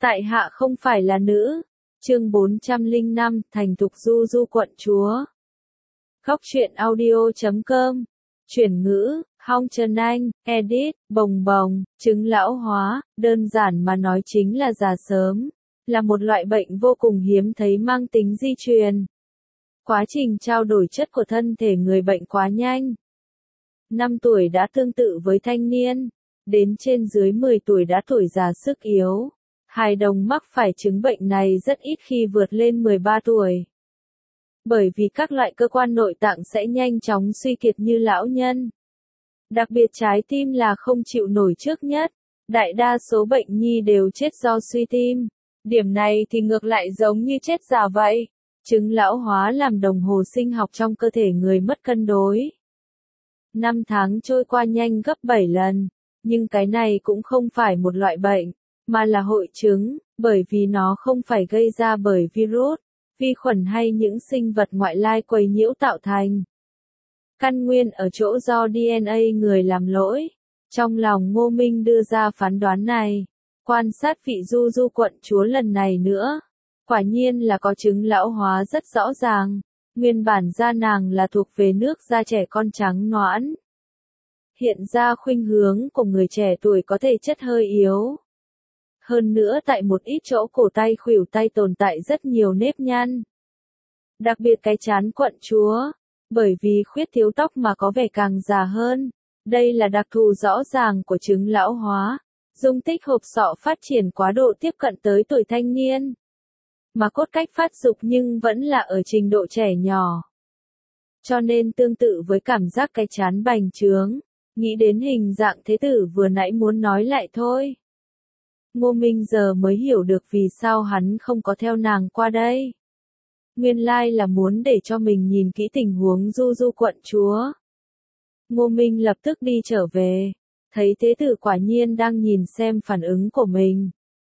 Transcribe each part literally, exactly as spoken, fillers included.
Tại hạ không phải là nữ. Chương bốn trăm lẻ năm, thành thục du du quận chúa. Góc truyện audio chấm com. Chuyển ngữ, Hong Trần Anh, edit, bồng bồng, chứng lão hóa, đơn giản mà nói chính là già sớm, là một loại bệnh vô cùng hiếm thấy mang tính di truyền. Quá trình trao đổi chất của thân thể người bệnh quá nhanh. năm tuổi đã tương tự với thanh niên, đến trên dưới mười tuổi đã tuổi già sức yếu. Hài đồng mắc phải chứng bệnh này rất ít khi vượt lên mười ba tuổi. Bởi vì các loại cơ quan nội tạng sẽ nhanh chóng suy kiệt như lão nhân. Đặc biệt trái tim là không chịu nổi trước nhất. Đại đa số bệnh nhi đều chết do suy tim. Điểm này thì ngược lại giống như chết già vậy. Chứng lão hóa làm đồng hồ sinh học trong cơ thể người mất cân đối. Năm tháng trôi qua nhanh gấp bảy lần. Nhưng cái này cũng không phải một loại bệnh, mà là hội chứng, bởi vì nó không phải gây ra bởi virus, vi khuẩn hay những sinh vật ngoại lai quấy nhiễu tạo thành. Căn nguyên ở chỗ do đê en a người làm lỗi. Trong lòng Ngô Minh đưa ra phán đoán này. Quan sát vị du du quận chúa lần này nữa. Quả nhiên là có chứng lão hóa rất rõ ràng. Nguyên bản da nàng là thuộc về nước da trẻ con trắng nõn. Hiện ra khuynh hướng của người trẻ tuổi có thể chất hơi yếu. Hơn nữa tại một ít chỗ cổ tay khuỷu tay tồn tại rất nhiều nếp nhăn. Đặc biệt cái trán quận chúa, bởi vì khuyết thiếu tóc mà có vẻ càng già hơn. Đây là đặc thù rõ ràng của chứng lão hóa. Dung tích hộp sọ phát triển quá độ tiếp cận tới tuổi thanh niên. Mà cốt cách phát dục nhưng vẫn là ở trình độ trẻ nhỏ. Cho nên tương tự với cảm giác cái trán bành trướng, nghĩ đến hình dạng thế tử vừa nãy muốn nói lại thôi. Ngô Minh giờ mới hiểu được vì sao hắn không có theo nàng qua đây. Nguyên lai là muốn để cho mình nhìn kỹ tình huống du du quận chúa. Ngô Minh lập tức đi trở về, thấy thế tử quả nhiên đang nhìn xem phản ứng của mình.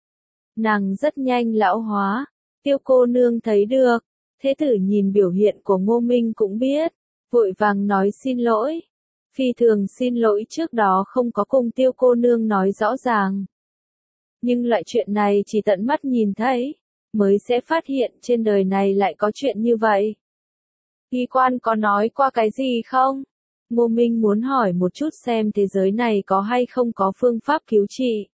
Nàng rất nhanh lão hóa, Tiêu cô nương thấy được, thế tử nhìn biểu hiện của Ngô Minh cũng biết, vội vàng nói xin lỗi. Phi thường xin lỗi trước đó không có cùng Tiêu cô nương nói rõ ràng. Nhưng loại chuyện này chỉ tận mắt nhìn thấy, mới sẽ phát hiện trên đời này lại có chuyện như vậy. Y quan có nói qua cái gì không? Ngô Minh muốn hỏi một chút xem thế giới này có hay không có phương pháp cứu trị.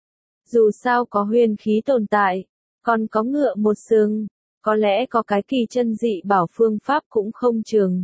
Dù sao có huyền khí tồn tại, còn có ngựa một sừng, có lẽ có cái kỳ chân dị bảo phương pháp cũng không chừng.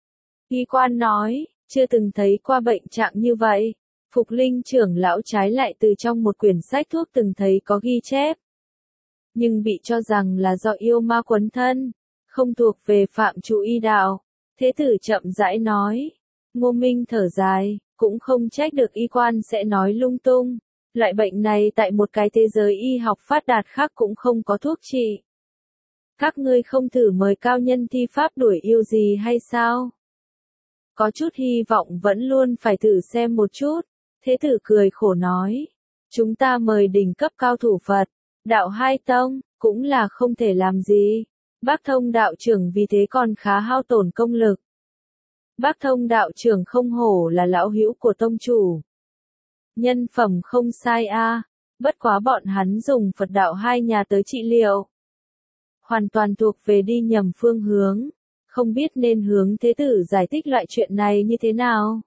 Y quan nói, chưa từng thấy qua bệnh trạng như vậy. Phục Linh trưởng lão trái lại từ trong một quyển sách thuốc từng thấy có ghi chép. Nhưng bị cho rằng là do yêu ma quấn thân, không thuộc về phạm chủ y đạo. Thế tử chậm rãi nói. Ngô Minh thở dài, cũng không trách được y quan sẽ nói lung tung. Loại bệnh này tại một cái thế giới y học phát đạt khác cũng không có thuốc trị. Các ngươi không thử mời cao nhân thi pháp đuổi yêu gì hay sao? Có chút hy vọng vẫn luôn phải thử xem một chút. Thế tử cười khổ nói. Chúng ta mời đỉnh cấp cao thủ Phật, đạo hai tông, cũng là không thể làm gì. Bác Thông đạo trưởng vì thế còn khá hao tổn công lực. Bác Thông đạo trưởng không hổ là lão hữu của tông chủ. Nhân phẩm không sai a, à, bất quá bọn hắn dùng Phật đạo hai nhà tới trị liệu. Hoàn toàn thuộc về đi nhầm phương hướng, không biết nên hướng thế tử giải thích loại chuyện này như thế nào.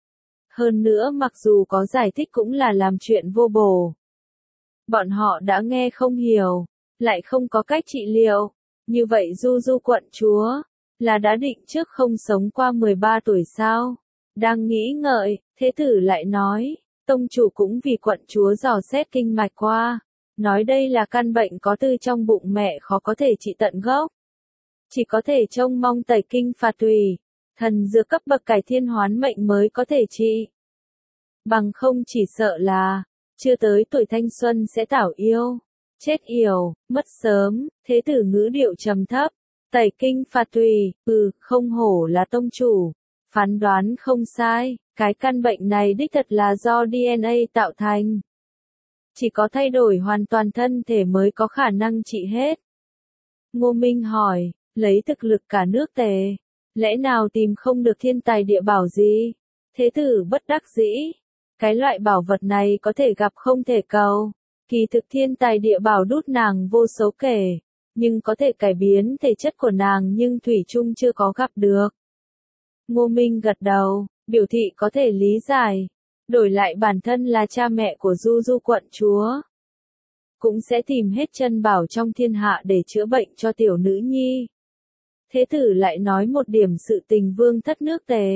Hơn nữa mặc dù có giải thích cũng là làm chuyện vô bổ. Bọn họ đã nghe không hiểu, lại không có cách trị liệu. Như vậy du du quận chúa, là đã định trước không sống qua mười ba tuổi sao? Đang nghĩ ngợi, thế tử lại nói, tông chủ cũng vì quận chúa dò xét kinh mạch qua. Nói đây là căn bệnh có từ trong bụng mẹ khó có thể trị tận gốc. Chỉ có thể trông mong tẩy kinh phạt tùy. Thần dược cấp bậc cải thiên hoán mệnh mới có thể trị. Bằng không chỉ sợ là, chưa tới tuổi thanh xuân sẽ tảo yêu, chết yểu, mất sớm. Thế tử ngữ điệu trầm thấp, tẩy kinh phạt tùy, ừ, không hổ là tông chủ. Phán đoán không sai, cái căn bệnh này đích thật là do đê en a tạo thành. Chỉ có thay đổi hoàn toàn thân thể mới có khả năng trị hết. Ngô Minh hỏi, lấy thực lực cả nước tề, lẽ nào tìm không được thiên tài địa bảo gì? Thế tử bất đắc dĩ. Cái loại bảo vật này có thể gặp không thể cầu. Kỳ thực thiên tài địa bảo đút nàng vô số kể, nhưng có thể cải biến thể chất của nàng nhưng thủy chung chưa có gặp được. Ngô Minh gật đầu, biểu thị có thể lý giải. Đổi lại bản thân là cha mẹ của Du Du quận chúa, cũng sẽ tìm hết chân bảo trong thiên hạ để chữa bệnh cho tiểu nữ nhi. Thế tử lại nói một điểm sự tình vương thất nước Tề.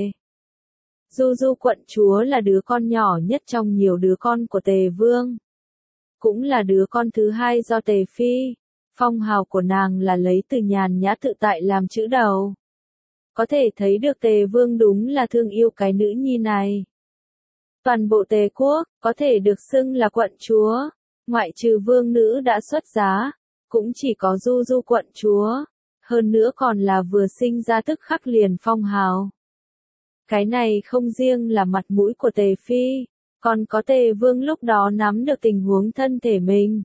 Du Du quận chúa là đứa con nhỏ nhất trong nhiều đứa con của Tề vương. Cũng là đứa con thứ hai do Tề Phi. Phong hào của nàng là lấy từ nhàn nhã tự tại làm chữ đầu. Có thể thấy được Tề vương đúng là thương yêu cái nữ nhi này. Toàn bộ Tề quốc, có thể được xưng là quận chúa, ngoại trừ vương nữ đã xuất giá, cũng chỉ có Du Du quận chúa, hơn nữa còn là vừa sinh ra tức khắc liền phong hào. Cái này không riêng là mặt mũi của Tề Phi, còn có Tề vương lúc đó nắm được tình huống thân thể mình.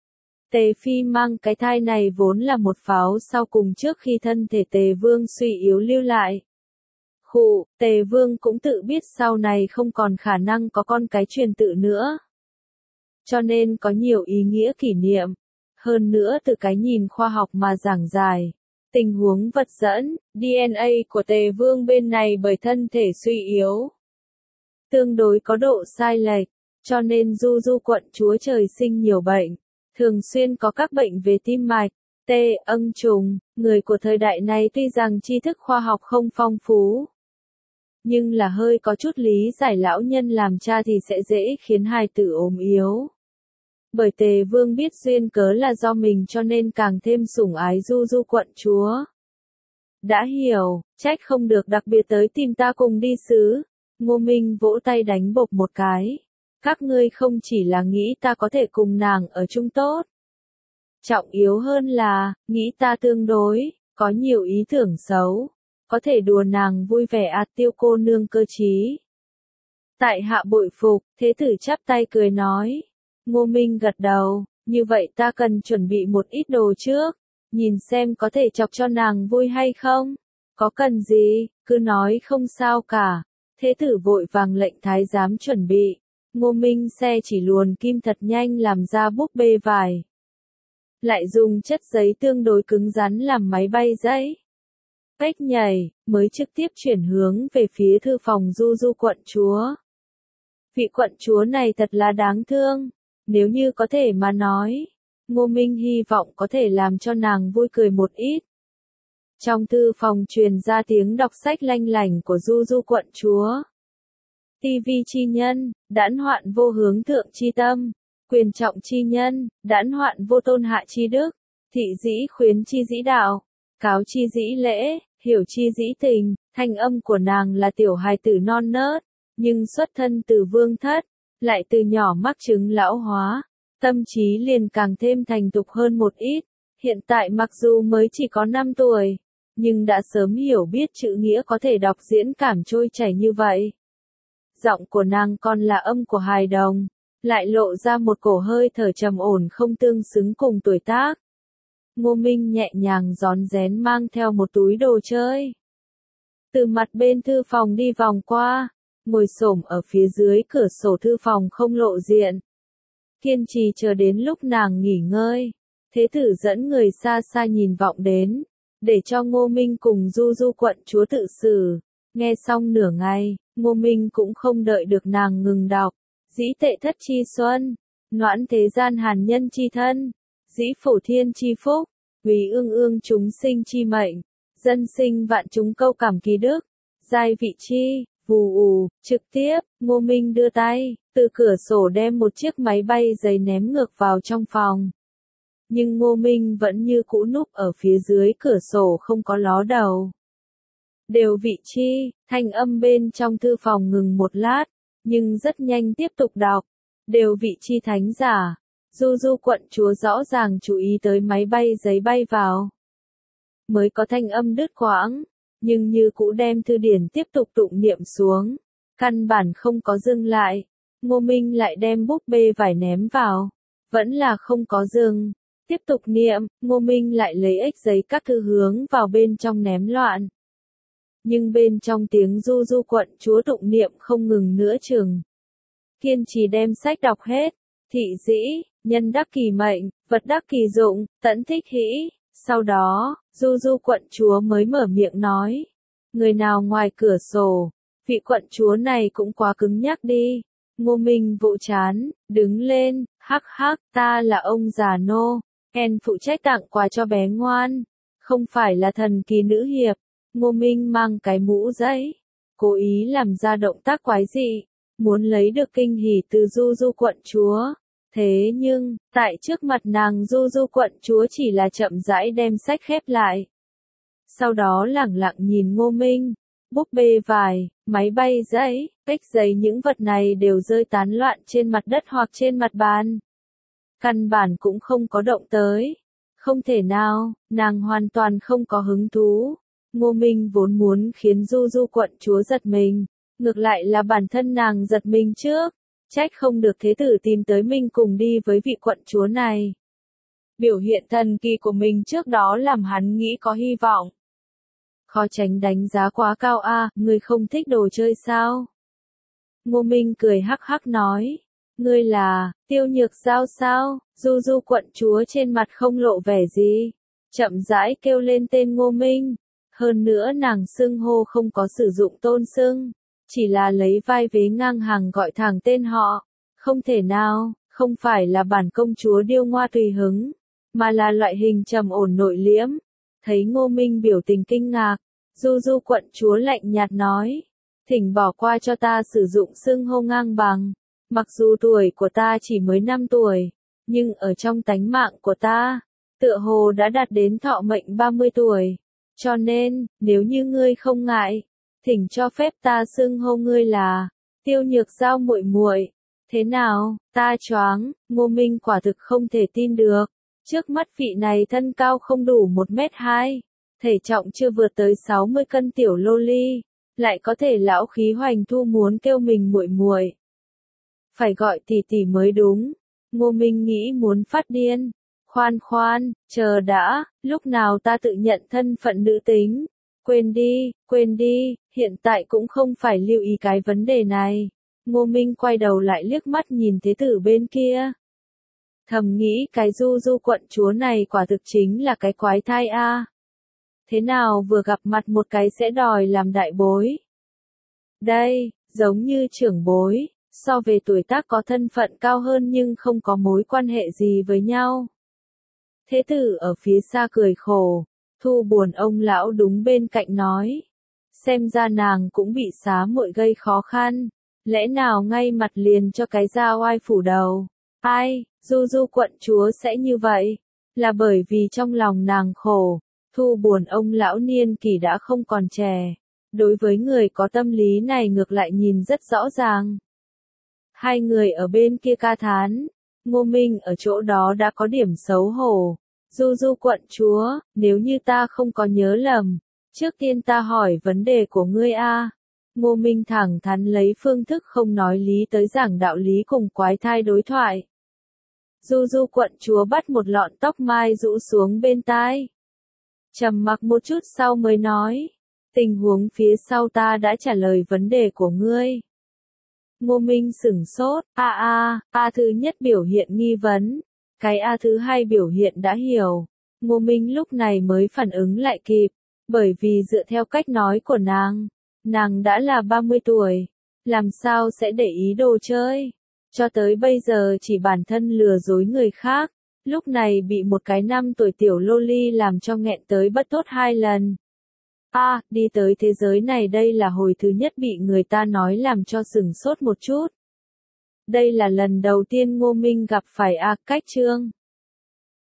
Tề Phi mang cái thai này vốn là một pháo sau cùng trước khi thân thể Tề vương suy yếu lưu lại. Khụ, Tề vương cũng tự biết sau này không còn khả năng có con cái truyền tự nữa. Cho nên có nhiều ý nghĩa kỷ niệm. Hơn nữa từ cái nhìn khoa học mà giảng giải. Tình huống vật dẫn, đê en a của Tề vương bên này bởi thân thể suy yếu. Tương đối có độ sai lệch, cho nên Du Du quận chúa trời sinh nhiều bệnh. Thường xuyên có các bệnh về tim mạch, tê, âng trùng, người của thời đại này tuy rằng tri thức khoa học không phong phú. Nhưng là hơi có chút lý giải lão nhân làm cha thì sẽ dễ khiến hài tử ốm yếu. Bởi Tề vương biết duyên cớ là do mình cho nên càng thêm sủng ái Du Du quận chúa. Đã hiểu, trách không được đặc biệt tới tìm ta cùng đi xứ. Ngô Minh vỗ tay đánh bộp một cái. Các ngươi không chỉ là nghĩ ta có thể cùng nàng ở chung tốt. Trọng yếu hơn là, nghĩ ta tương đối, có nhiều ý tưởng xấu. Có thể đùa nàng vui vẻ à Tiêu cô nương cơ trí. Tại hạ bội phục, thế tử chắp tay cười nói. Ngô Minh gật đầu, như vậy ta cần chuẩn bị một ít đồ trước. Nhìn xem có thể chọc cho nàng vui hay không. Có cần gì, cứ nói không sao cả. Thế tử vội vàng lệnh thái giám chuẩn bị. Ngô Minh xe chỉ luồn kim thật nhanh làm ra búp bê vải. Lại dùng chất giấy tương đối cứng rắn làm máy bay giấy. Bách nhảy, mới trực tiếp chuyển hướng về phía thư phòng Du Du quận chúa. Vị quận chúa này thật là đáng thương. Nếu như có thể mà nói, Ngô Minh hy vọng có thể làm cho nàng vui cười một ít. Trong thư phòng truyền ra tiếng đọc sách lanh lảnh của Du Du quận chúa. Ti vi chi nhân, đãn hoạn vô hướng thượng chi tâm, quyền trọng chi nhân, đãn hoạn vô tôn hạ chi đức, thị dĩ khuyến chi dĩ đạo, cáo chi dĩ lễ, hiểu chi dĩ tình. Thanh âm của nàng là tiểu hài tử non nớt, nhưng xuất thân từ vương thất, lại từ nhỏ mắc chứng lão hóa, tâm trí liền càng thêm thành thục hơn một ít. Hiện tại mặc dù mới chỉ có năm tuổi, nhưng đã sớm hiểu biết chữ nghĩa có thể đọc diễn cảm trôi chảy như vậy. Giọng của nàng còn là âm của hài đồng, lại lộ ra một cổ hơi thở trầm ổn không tương xứng cùng tuổi tác. Ngô Minh nhẹ nhàng rón rén mang theo một túi đồ chơi. Từ mặt bên thư phòng đi vòng qua, ngồi xổm ở phía dưới cửa sổ thư phòng không lộ diện. Kiên trì chờ đến lúc nàng nghỉ ngơi. Thế tử dẫn người xa xa nhìn vọng đến, để cho Ngô Minh cùng Du Du quận chúa tự xử. Nghe xong nửa ngày, Ngô Minh cũng không đợi được nàng ngừng đọc. Dĩ tệ thất chi xuân, noãn thế gian hàn nhân chi thân, dĩ phổ thiên chi phúc, quý ương ương chúng sinh chi mệnh, dân sinh vạn chúng câu cảm kỳ đức, giai vị chi, vù ù, trực tiếp, Ngô Minh đưa tay, từ cửa sổ đem một chiếc máy bay giấy ném ngược vào trong phòng. Nhưng Ngô Minh vẫn như cũ núp ở phía dưới cửa sổ không có ló đầu. Đều vị chi, thanh âm bên trong thư phòng ngừng một lát, nhưng rất nhanh tiếp tục đọc. Đều vị chi thánh giả, Du Du quận chúa rõ ràng chú ý tới máy bay giấy bay vào. Mới có thanh âm đứt quãng, nhưng như cũ đem thư điển tiếp tục tụng niệm xuống. Căn bản không có dừng lại, Ngô Minh lại đem búp bê vải ném vào. Vẫn là không có dừng. Tiếp tục niệm, Ngô Minh lại lấy ếch giấy các thư hướng vào bên trong ném loạn. Nhưng bên trong tiếng Du Du quận chúa tụng niệm không ngừng nữa chừng. Kiên trì đem sách đọc hết, thị dĩ, nhân đắc kỳ mệnh, vật đắc kỳ dụng, tẫn thích hĩ. Sau đó, Du Du quận chúa mới mở miệng nói. Người nào ngoài cửa sổ, vị quận chúa này cũng quá cứng nhắc đi. Ngô Minh vỗ chán, đứng lên, hắc hắc, ta là ông già nô, en phụ trách tặng quà cho bé ngoan, không phải là thần kỳ nữ hiệp. Ngô Minh mang cái mũ giấy, cố ý làm ra động tác quái dị, muốn lấy được kinh hỉ từ Du Du quận chúa. Thế nhưng, tại trước mặt nàng Du Du quận chúa chỉ là chậm rãi đem sách khép lại. Sau đó lẳng lặng nhìn Ngô Minh, búp bê vải, máy bay giấy, cách giấy những vật này đều rơi tán loạn trên mặt đất hoặc trên mặt bàn. Căn bản cũng không có động tới. Không thể nào, nàng hoàn toàn không có hứng thú. Ngô Minh vốn muốn khiến Du Du quận chúa giật mình, ngược lại là bản thân nàng giật mình trước. Trách không được thế tử tìm tới mình cùng đi với vị quận chúa này. Biểu hiện thần kỳ của mình trước đó làm hắn nghĩ có hy vọng. Khó tránh đánh giá quá cao a, à, ngươi không thích đồ chơi sao? Ngô Minh cười hắc hắc nói, ngươi là, Tiêu Nhược Giao sao? Du Du quận chúa trên mặt không lộ vẻ gì, chậm rãi kêu lên tên Ngô Minh, hơn nữa nàng xưng hô không có sử dụng tôn xưng, chỉ là lấy vai vế ngang hàng gọi thẳng tên họ, không thể nào, không phải là bản công chúa điêu ngoa tùy hứng, mà là loại hình trầm ổn nội liễm. Thấy Ngô Minh biểu tình kinh ngạc, Du Du quận chúa lạnh nhạt nói, thỉnh bỏ qua cho ta sử dụng xưng hô ngang bằng, mặc dù tuổi của ta chỉ mới năm tuổi, nhưng ở trong tánh mạng của ta, tựa hồ đã đạt đến thọ mệnh ba mươi tuổi, cho nên, nếu như ngươi không ngại, thỉnh cho phép ta xưng hô ngươi là, Tiêu Nhược Giao muội muội. Thế nào, ta choáng, Ngô Minh quả thực không thể tin được, trước mắt vị này thân cao không đủ một mét hai. Thể trọng chưa vượt tới sáu mươi cân tiểu lô ly, lại có thể lão khí hoành thu muốn kêu mình muội muội. Phải gọi tỷ tỷ mới đúng. Ngô Minh nghĩ muốn phát điên. Khoan khoan, chờ đã, lúc nào ta tự nhận thân phận nữ tính. Quên đi, quên đi, hiện tại cũng không phải lưu ý cái vấn đề này. Ngô Minh quay đầu lại liếc mắt nhìn thế tử bên kia. Thầm nghĩ cái Du Du quận chúa này quả thực chính là cái quái thai a. À. Thế nào vừa gặp mặt một cái sẽ đòi làm đại bối. Đây, giống như trưởng bối, so về tuổi tác có thân phận cao hơn nhưng không có mối quan hệ gì với nhau. Thế tử ở phía xa cười khổ, Thu buồn ông lão đúng bên cạnh nói. Xem ra nàng cũng bị xá muội gây khó khăn, lẽ nào ngay mặt liền cho cái da oai phủ đầu. Ai, Du Du quận chúa sẽ như vậy, là bởi vì trong lòng nàng khổ. Thu buồn ông lão niên kỷ đã không còn trẻ, đối với người có tâm lý này ngược lại nhìn rất rõ ràng. Hai người ở bên kia ca thán, Ngô Minh ở chỗ đó đã có điểm xấu hổ. Du Du quận chúa, nếu như ta không có nhớ lầm, trước tiên ta hỏi vấn đề của ngươi a. Ngô Minh thẳng thắn lấy phương thức không nói lý tới giảng đạo lý cùng quái thai đối thoại. Du Du quận chúa bắt một lọn tóc mai rũ xuống bên tai. Trầm mặc một chút sau mới nói, tình huống phía sau ta đã trả lời vấn đề của ngươi. Ngô Minh sửng sốt, a a, a thứ nhất biểu hiện nghi vấn, cái a thứ hai biểu hiện đã hiểu. Ngô Minh lúc này mới phản ứng lại kịp, bởi vì dựa theo cách nói của nàng, nàng đã là ba mươi tuổi, làm sao sẽ để ý đồ chơi, cho tới bây giờ chỉ bản thân lừa dối người khác. Lúc này bị một cái năm tuổi tiểu lô ly làm cho nghẹn tới bất tốt hai lần. A, à, đi tới thế giới này đây là hồi thứ nhất bị người ta nói làm cho sửng sốt một chút. Đây là lần đầu tiên Ngô Minh gặp phải A Cách Trương.